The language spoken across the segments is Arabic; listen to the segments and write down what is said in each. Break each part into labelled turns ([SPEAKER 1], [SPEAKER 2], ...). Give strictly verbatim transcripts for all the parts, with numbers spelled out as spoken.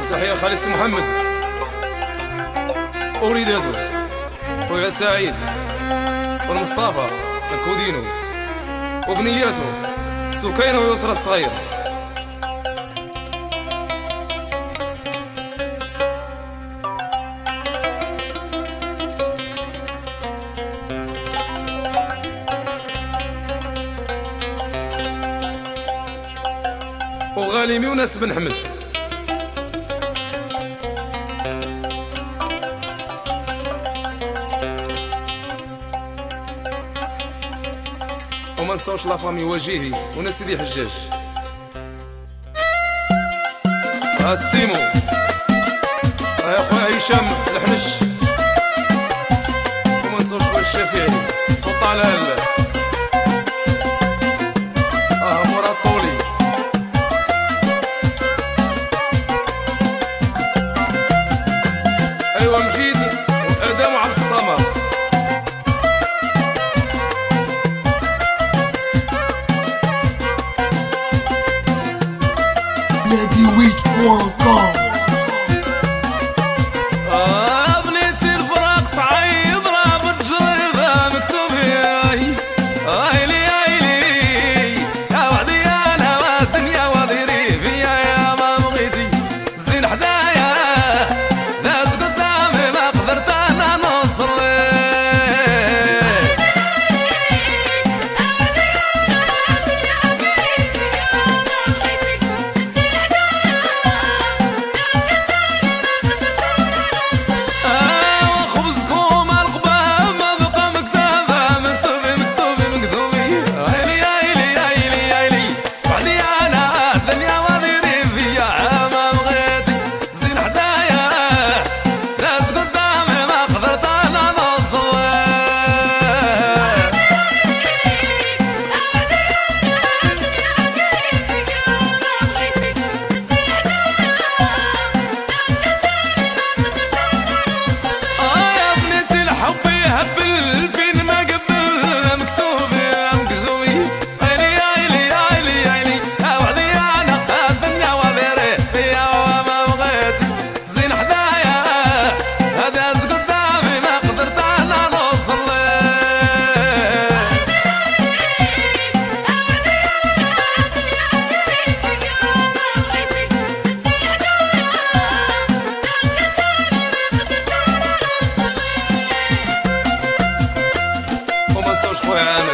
[SPEAKER 1] تحية خالي سي محمد ووليداتو خويا سعيد والمصطفى الكودينو وبنياتو سكينة ويسرى الصغير. وغالي ميونس بن حمد وما نساوش لا فامي وجيهي ونا سيدي حجاج ها السيمو ها خويا هشام الحنش وما نساوش خويا الشافعي وطلال ها مراد طولي ايوا مجيد وادم وعبد الصمد
[SPEAKER 2] نادي ويت بوان كوم.
[SPEAKER 1] آه بنيتي الفراق صعيب رابط جريدة مكتوب هاي هايلي هايلي يا وحدي انا والدنيا وديري فيا يا ما بغيتي زين حدايا ناس قدامي ما قدرت انا نوصل خويا عامر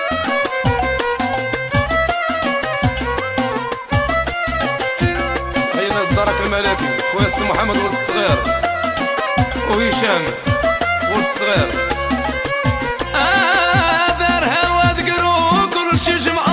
[SPEAKER 1] تحية ناس دارك الملكي خويا سي محمد ولد الصغير وهشام ولد الصغير آه دار هوا ذكرو كل شي جمع